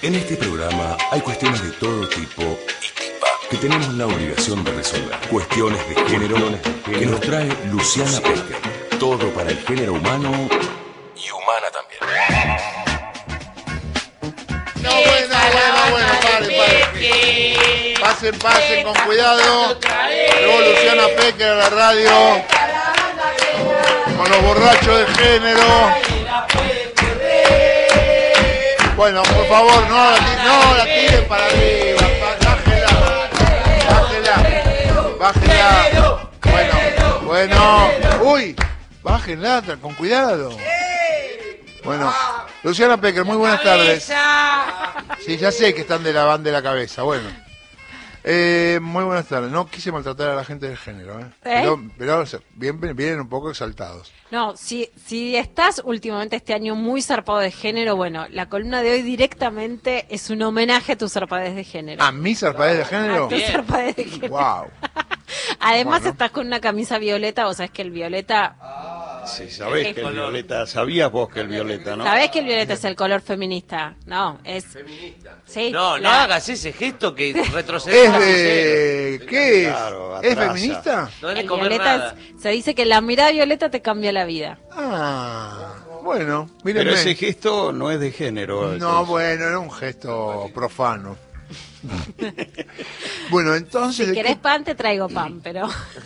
En este programa hay cuestiones de todo tipo y tipa que tenemos la obligación de resolver. Cuestiones de género que nos trae Luciana Pecker. Todo para el género humano y humana también. No, bueno, pare. Pasen con cuidado. Luego Luciana Pecker a la radio. Con los borrachos de género. Bueno, por favor, no la tiren para arriba. Bájenla. Bueno. Uy, bájenla, con cuidado. Bueno, Luciana Pecker, muy buenas tardes. Sí, ya sé que están de la banda de la cabeza, bueno. Muy buenas tardes. No quise maltratar a la gente del género, pero vienen un poco exaltados. No, si estás últimamente este año muy zarpado de género, bueno, la columna de hoy directamente es un homenaje a tu zarpadez de género. ¿A mi zarpadez de género? A tu zarpadez de género. Wow. Además estás con una camisa violeta, vos sabés que el violeta... Sí, sabés que el violeta, sabías vos que el violeta, ¿no? Sabés que el violeta es el color feminista, no, es... Feminista. Sí, No hagas ese gesto que retrocede. ¿Qué es? Claro, ¿Es atrasa. feminista? No es de el comer violeta nada. se dice que la mirada violeta te cambia la vida. Bueno, mírenme. Pero ese gesto no es de género. No, entonces. bueno, era un gesto profano. Bueno, entonces... Si querés pan, te traigo pan, pero...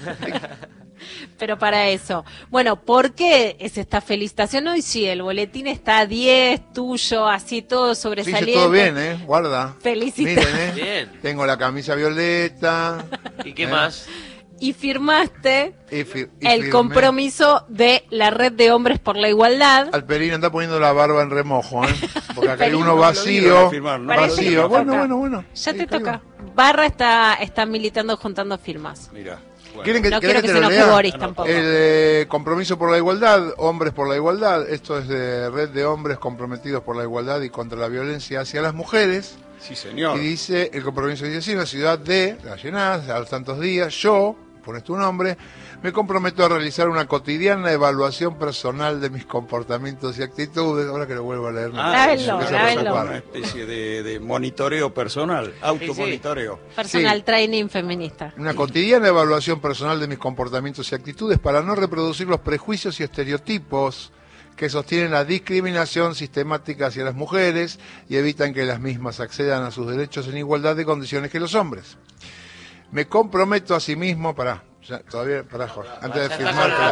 Pero para eso. Bueno, ¿por qué es esta felicitación? Hoy sí, el boletín está a 10, tuyo, así todo Sí, sobresaliente. hice todo bien, guarda. Felicitaciones. Miren, Bien. Tengo la camisa violeta. ¿Y qué más? Y firmaste Y el firmé. compromiso de la Red de Hombres por la Igualdad. Alperín anda poniendo la barba en remojo, porque acá hay Alperín, uno no lo vacío. digo, firmar, ¿no? Parece que Vacío. te toca. Bueno. Ya te Sí, toca. caigo. Barra está militando, juntando firmas. Mirá. Bueno. ¿Quieren que, No ¿querés quiero que te se lo enoje lea? Boris tampoco. El compromiso por la igualdad, hombres por la igualdad. Esto es de Red de Hombres Comprometidos por la Igualdad y contra la Violencia hacia las Mujeres. Sí, señor. Y dice, el compromiso dice así: en la ciudad de, la llenás, a los tantos días, yo, pones tu nombre, me comprometo a realizar una cotidiana evaluación personal de mis comportamientos y actitudes. Ahora que lo vuelvo a leer. Grábenlo, Eso grábenlo. pasa Una especie de monitoreo personal, automonitoreo. Personal training feminista. Una cotidiana evaluación personal de mis comportamientos y actitudes para no reproducir los prejuicios y estereotipos que sostienen la discriminación sistemática hacia las mujeres y evitan que las mismas accedan a sus derechos en igualdad de condiciones que los hombres. Me comprometo a sí mismo, Jorge, antes de firmar,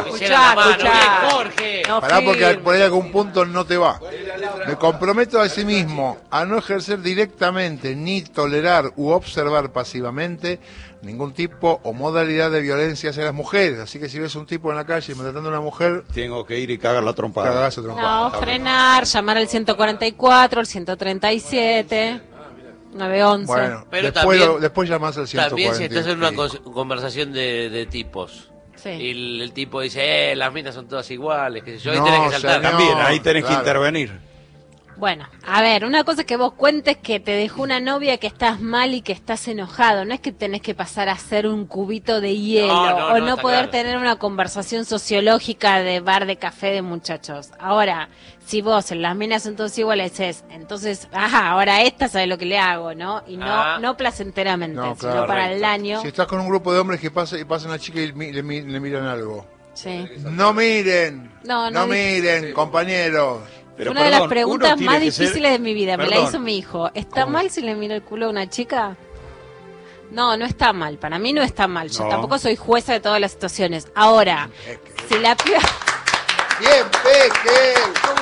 Jorge. No porque firmes. por ahí algún punto no te va. Me comprometo a sí mismo a no ejercer directamente ni tolerar u observar pasivamente ningún tipo o modalidad de violencia hacia las mujeres. Así que si ves un tipo en la calle maltratando a una mujer, Tengo que ir y cagar la trompada. cagás a trompada. No, frenar, llamar al 144, al 137, 911. Bueno, Pero después llamás al 140. También si estás en una conversación de tipos. Sí. Y el tipo dice, las minas son todas iguales, qué sé yo, ahí No, tenés que o sea, saltar. no. También, ahí tenés Claro. que intervenir. Bueno, a ver, una cosa que vos cuentes que te dejó una novia que estás mal y que estás enojado. No es que tenés que pasar a ser un cubito de hielo No, o no está poder claro. tener una conversación sociológica de bar de café de muchachos. Ahora, si vos en las minas son todas iguales, entonces, ahora esta sabe lo que le hago, ¿no? Y no placenteramente, No, sino claro. para el daño. Si estás con un grupo de hombres que pasa una chica y le miran algo. Sí. No miren, No no dije- miren, compañeros. Pero, Una de las perdón, preguntas uno tiene más que ser- difíciles de mi vida, me la Perdón. hizo mi hijo. ¿Está ¿Cómo? mal si le mira el culo a una chica? No, no está mal. Para mí no está mal. Yo No. tampoco soy jueza de todas las situaciones. Ahora, si la piba... Bien, Peque.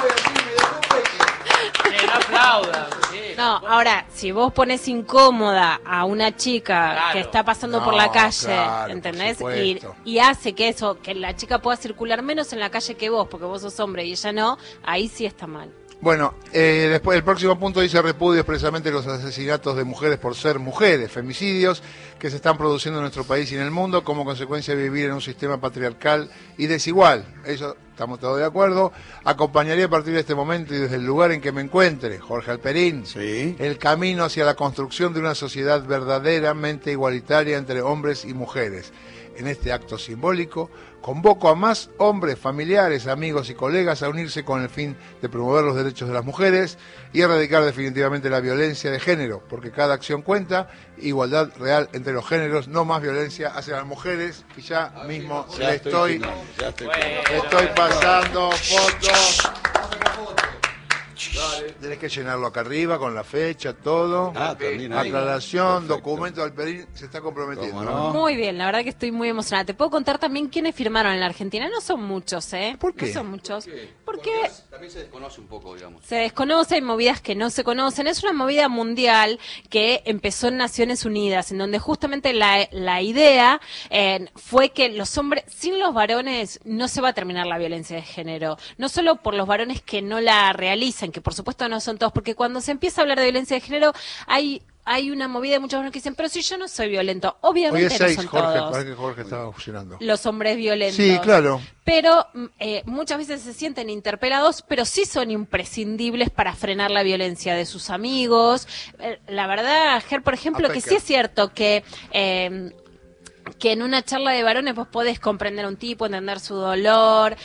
No aplaudan. No, ahora, si vos pones incómoda a una chica Claro. que está pasando No, por la calle, claro, ¿entendés? por Y, supuesto. y hace que eso, que la chica pueda circular menos en la calle que vos, porque vos sos hombre y ella no, ahí sí está mal. Bueno, después el próximo punto dice repudio expresamente los asesinatos de mujeres por ser mujeres, femicidios que se están produciendo en nuestro país y en el mundo como consecuencia de vivir en un sistema patriarcal y desigual. Eso estamos todos de acuerdo. Acompañaría a partir de este momento y desde el lugar en que me encuentre, Jorge Alperín, Sí. el camino hacia la construcción de una sociedad verdaderamente igualitaria entre hombres y mujeres. En este acto simbólico, convoco a más hombres, familiares, amigos y colegas a unirse con el fin de promover los derechos de las mujeres y erradicar definitivamente la violencia de género, porque cada acción cuenta, igualdad real entre los géneros, no más violencia hacia las mujeres, y ya mismo Ya le estoy Bueno, pasando fotos. Tenés que llenarlo acá arriba con la fecha, todo. También ahí. Aclaración, Perfecto. documento, Alperín se está comprometiendo. ¿Cómo no? Muy bien, la verdad que estoy muy emocionada. Te puedo contar también quiénes firmaron en la Argentina. No son muchos, ¿eh? ¿Por qué? No son muchos. Porque También se desconoce un poco, digamos. se desconoce, hay movidas que no se conocen. Es una movida mundial que empezó en Naciones Unidas, en donde justamente la idea fue que los hombres, sin los varones, no se va a terminar la violencia de género. No solo por los varones que no la realizan, que por supuesto no son todos, porque cuando se empieza a hablar de violencia de género, hay una movida de muchos varones que dicen, pero si yo no soy violento, Hoy obviamente es no 6, son Jorge, todos para que Jorge estaba fusionando. los hombres violentos. Sí, claro. Pero muchas veces se sienten interpelados, pero sí son imprescindibles para frenar la violencia de sus amigos. La verdad, Ger, por ejemplo, que sí es cierto que en una charla de varones vos podés comprender a un tipo, entender su dolor,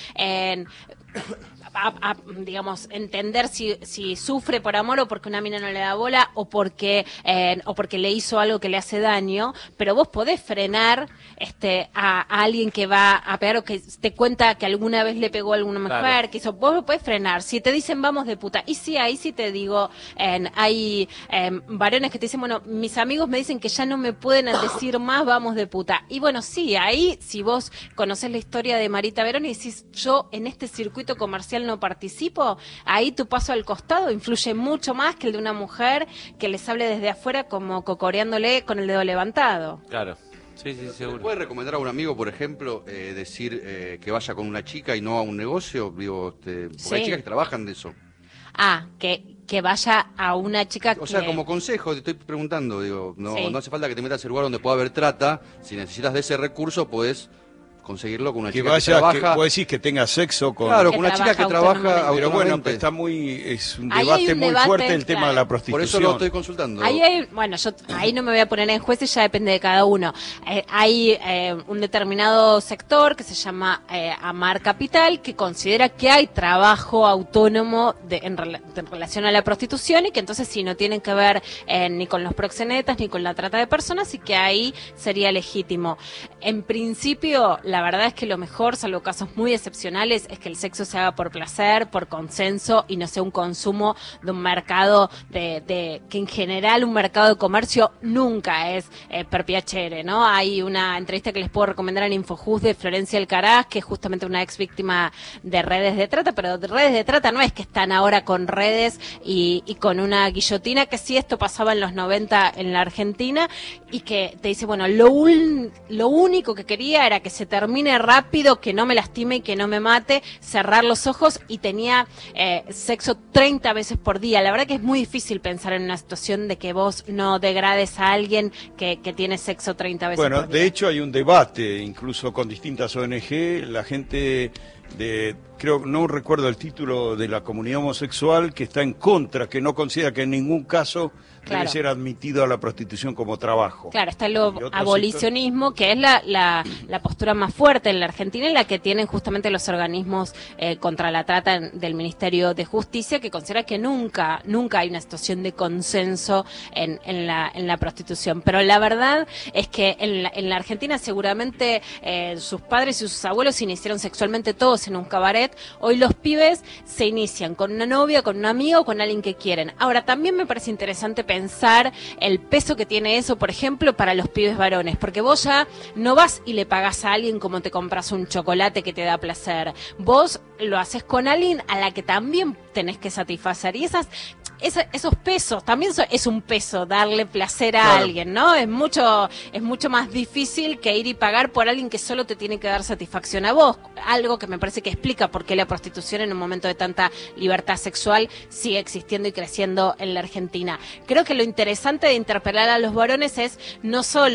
digamos, entender si sufre por amor o porque una mina no le da bola o porque le hizo algo que le hace daño, pero vos podés frenar a alguien que va a pegar o que te cuenta que alguna vez le pegó a alguna mujer, Claro. que hizo, vos lo podés frenar. Si te dicen vamos de puta, y sí, ahí sí te digo, hay varones que te dicen, bueno, mis amigos me dicen que ya no me pueden decir más vamos de puta. Y bueno, sí, ahí si vos conocés la historia de Marita Verón y decís, yo en este circuito comercial no participo, ahí tu paso al costado influye mucho más que el de una mujer que les hable desde afuera como cocoreándole con el dedo levantado. Claro. Sí, ¿Le seguro. puede recomendar a un amigo, por ejemplo, decir que vaya con una chica y no a un negocio? Digo, porque Sí. hay chicas que trabajan de eso. Que vaya a una chica O sea, como consejo, te estoy preguntando, digo, no, Sí. no hace falta que te metas en el lugar donde pueda haber trata. Si necesitas de ese recurso, podés conseguirlo con una Que chica vaya, que trabaja. vos decís que tenga sexo con... Claro, Que con una chica que trabaja trabaja autónomamente. Pero bueno, autónomamente. está es un Ahí hay debate un muy debate, fuerte el tema de la claro. prostitución. Por eso lo estoy consultando. Bueno, yo ahí no me voy a poner en jueces, ya depende de cada uno. Hay un determinado sector que se llama Amar Capital, que considera que hay trabajo autónomo en relación a la prostitución y que entonces sí no tienen que ver ni con los proxenetas ni con la trata de personas y que ahí sería legítimo. En principio, la verdad es que lo mejor, salvo casos muy excepcionales, es que el sexo se haga por placer, por consenso y no sea un consumo de un mercado que en general un mercado de comercio nunca es per piacere, ¿no? Hay una entrevista que les puedo recomendar en Infojust de Florencia Alcaraz, que es justamente una ex víctima de redes de trata, pero de redes de trata no es que están ahora con redes y con una guillotina, que sí, esto pasaba en los 90 en la Argentina, y que te dice, bueno, lo único que quería era que se termine rápido, que no me lastime y que no me mate, cerrar los ojos, y tenía sexo 30 veces por día. La verdad que es muy difícil pensar en una situación de que vos no degrades a alguien que tiene sexo 30 veces Bueno, por día. de hecho hay un debate, incluso con distintas ONG, la gente creo, no recuerdo el título, de la comunidad homosexual, que está en contra, que no considera que en ningún caso Claro. debe ser admitido a la prostitución como trabajo. Claro, está el Y otro abolicionismo, que es la postura más fuerte en la Argentina y la que tienen justamente los organismos contra la trata del Ministerio de Justicia, que considera que nunca hay una situación de consenso en la prostitución. Pero la verdad es que en la Argentina seguramente sus padres y sus abuelos se iniciaron sexualmente todos en un cabaret. Hoy los pibes se inician con una novia, con un amigo o con alguien que quieren. Ahora, también me parece interesante pensar el peso que tiene eso, por ejemplo, para los pibes varones, porque vos ya no vas y le pagás a alguien como te compras un chocolate que te da placer. Vos lo haces con alguien a la que también tenés que satisfacer. Y esos pesos, también es un peso darle placer a Claro. alguien, ¿no? Es mucho más difícil que ir y pagar por alguien que solo te tiene que dar satisfacción a vos. Algo que me parece que explica por qué la prostitución en un momento de tanta libertad sexual sigue existiendo y creciendo en la Argentina. Creo que lo interesante de interpelar a los varones es no solo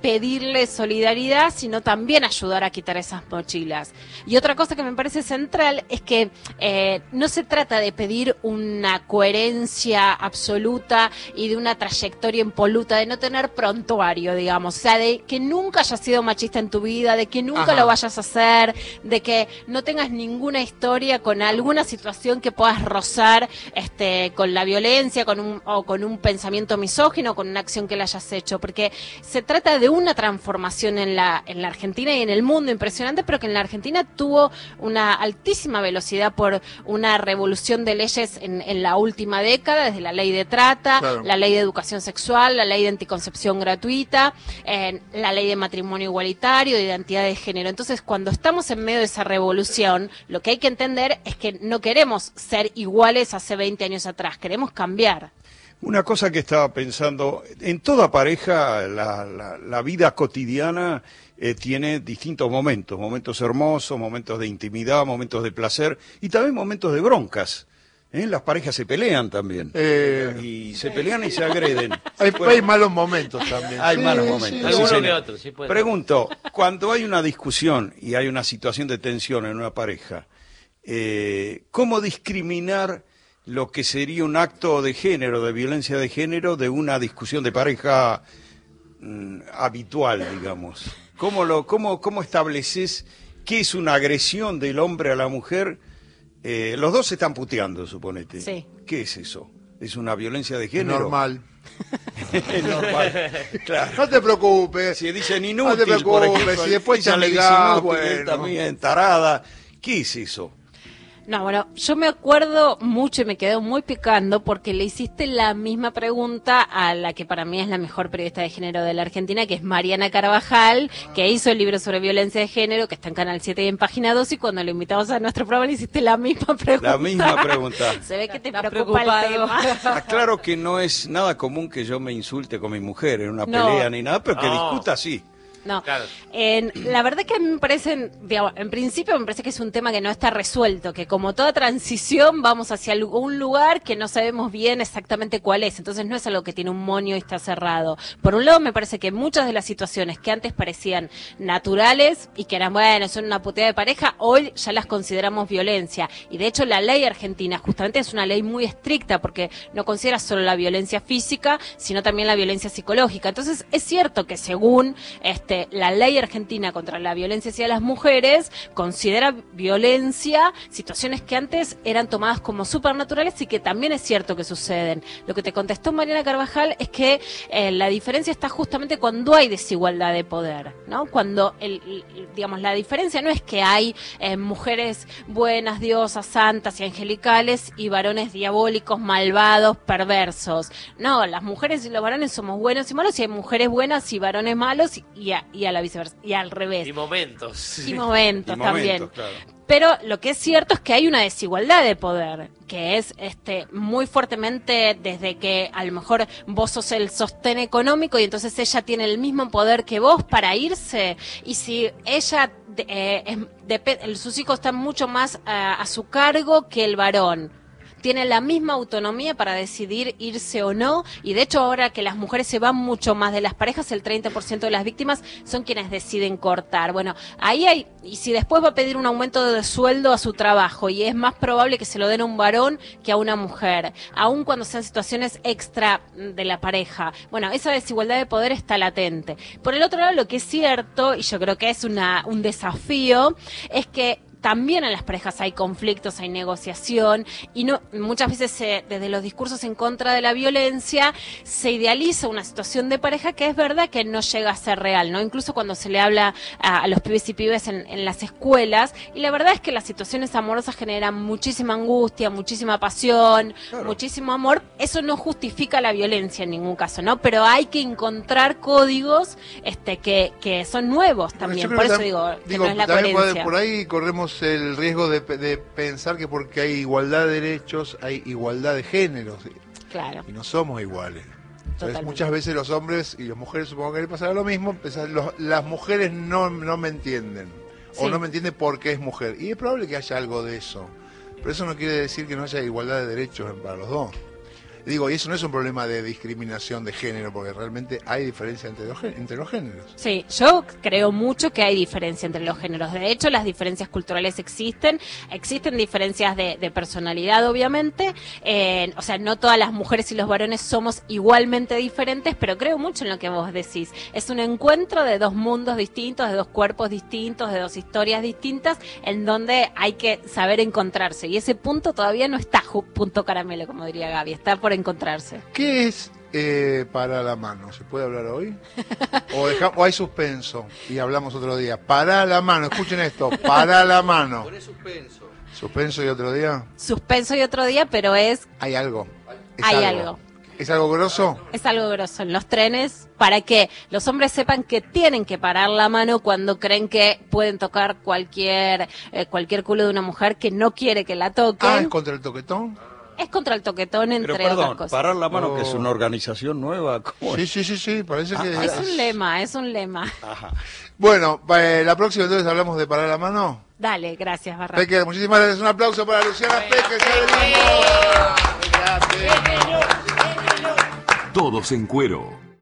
pedirle solidaridad, sino también ayudar a quitar esas mochilas. Y otra cosa que me parece central es que no se trata de pedir una coherencia absoluta y de una trayectoria impoluta, de no tener prontuario, digamos, o sea, de que nunca hayas sido machista en tu vida, de que nunca lo vayas a hacer, de que no tengas ninguna historia con alguna situación que puedas rozar con la violencia, con un pensamiento misógino, con una acción que le hayas hecho, porque se trata de una transformación en la Argentina y en el mundo impresionante, pero que en la Argentina tuvo una altísima velocidad por una revolución de leyes en la última década, desde la ley de trata, la ley de educación sexual, la ley de anticoncepción gratuita, la ley de matrimonio igualitario, de identidad de género. Entonces, cuando estamos en medio de esa revolución, lo que hay que entender es que no queremos ser iguales hace 20 años atrás, queremos cambiar. Una cosa que estaba pensando, en toda pareja la vida cotidiana tiene distintos momentos hermosos, momentos de intimidad, momentos de placer y también momentos de broncas. Las parejas se pelean también. Y se pelean y se agreden. Hay malos momentos también. Hay malos momentos. Algunos que otros, sí puede. Pregunto, cuando hay una discusión y hay una situación de tensión en una pareja, ¿cómo discriminar lo que sería un acto de género, de violencia de género, de una discusión de pareja habitual, digamos? ¿Cómo estableces qué es una agresión del hombre a la mujer? Los dos se están puteando, suponete. Sí. ¿Qué es eso? ¿Es una violencia de género? Normal. Es normal, claro. No te preocupes. Si dicen inútil, no te preocupes, por ejemplo, si después ella te le dice amigás, inútil, él también, tarada. ¿Qué es eso? No, bueno, yo me acuerdo mucho y me quedó muy picando porque le hiciste la misma pregunta a la que para mí es la mejor periodista de género de la Argentina, que es Mariana Carvajal, que hizo el libro sobre violencia de género, que está en Canal 7 y en Página 2, y cuando lo invitamos a nuestro programa le hiciste la misma pregunta. La misma pregunta. Se ve que te preocupa el tema. Aclaro que no es nada común que yo me insulte con mi mujer en una pelea ni nada, pero que discuta sí. No, claro. La verdad que a mí me parecen, digamos, en principio me parece que es un tema que no está resuelto, que como toda transición vamos hacia un lugar que no sabemos bien exactamente cuál es, entonces no es algo que tiene un moño y está cerrado. Por un lado me parece que muchas de las situaciones que antes parecían naturales y que eran, bueno, son una puteada de pareja, hoy ya las consideramos violencia, y de hecho la ley argentina justamente es una ley muy estricta porque no considera solo la violencia física, sino también la violencia psicológica. Entonces es cierto que según la ley argentina contra la violencia hacia las mujeres considera violencia situaciones que antes eran tomadas como supernaturales y que también es cierto que suceden. Lo que te contestó Mariana Carvajal es que la diferencia está justamente cuando hay desigualdad de poder, ¿no? Cuando, digamos, la diferencia no es que hay mujeres buenas, diosas, santas y angelicales y varones diabólicos, malvados, perversos. No, las mujeres y los varones somos buenos y malos y hay mujeres buenas y varones malos y a la viceversa, y al revés. Y momentos. Y momentos también. Claro. Pero lo que es cierto es que hay una desigualdad de poder, que es muy fuertemente desde que a lo mejor vos sos el sostén económico y entonces ella tiene el mismo poder que vos para irse, y si ella sus hijos están mucho más a su cargo que el varón. Tiene la misma autonomía para decidir irse o no, y de hecho ahora que las mujeres se van mucho más de las parejas, el 30% de las víctimas son quienes deciden cortar. Bueno, ahí hay, y si después va a pedir un aumento de sueldo a su trabajo, y es más probable que se lo den a un varón que a una mujer, aun cuando sean situaciones extra de la pareja. Bueno, esa desigualdad de poder está latente. Por el otro lado, lo que es cierto, y yo creo que es un desafío, es que también en las parejas hay conflictos, hay negociación, y no muchas veces desde los discursos en contra de la violencia se idealiza una situación de pareja que es verdad que no llega a ser real, ¿no? Incluso cuando se le habla a los pibes y pibes en las escuelas, y la verdad es que las situaciones amorosas generan muchísima angustia, muchísima pasión, muchísimo amor. Eso no justifica la violencia en ningún caso, ¿no? Pero hay que encontrar códigos que son nuevos también. Por eso digo que no es la coherencia. Por ahí corremos el riesgo de pensar que porque hay igualdad de derechos hay igualdad de géneros. Claro. Y no somos iguales. Entonces, muchas veces los hombres y las mujeres, supongo que le pasará lo mismo, las mujeres no me entienden. Sí. O no me entienden porque es mujer. Y es probable que haya algo de eso. Pero eso no quiere decir que no haya igualdad de derechos para los dos. Digo, y eso no es un problema de discriminación de género, porque realmente hay diferencia entre los géneros. Sí, yo creo mucho que hay diferencia entre los géneros. De hecho, las diferencias culturales existen diferencias de personalidad, obviamente. O sea, no todas las mujeres y los varones somos igualmente diferentes, pero creo mucho en lo que vos decís. Es un encuentro de dos mundos distintos, de dos cuerpos distintos, de dos historias distintas, en donde hay que saber encontrarse. Y ese punto todavía no está punto caramelo, como diría Gaby, está por encontrarse. ¿Qué es para la mano? ¿Se puede hablar hoy? ¿O hay suspenso? Y hablamos otro día. Para la mano, escuchen esto, para la mano. Poné suspenso. ¿Suspenso y otro día? Suspenso y otro día, pero es... Hay algo. Hay algo. ¿Es algo grosso? Es algo grosso en los trenes para que los hombres sepan que tienen que parar la mano cuando creen que pueden tocar cualquier culo de una mujer que no quiere que la toquen. Ah, ¿es contra el toquetón? Es contra el toquetón, entre Pero perdón, otras cosas. parar la mano, que es una organización nueva. ¿Cómo es? Sí, parece que... Es un lema, es un lema. Ajá. Bueno, la próxima entonces hablamos de parar la mano. Dale, gracias, Barra. Peque, muchísimas gracias. Un aplauso para Luciana Peque. Gracias. Todos en Cuero.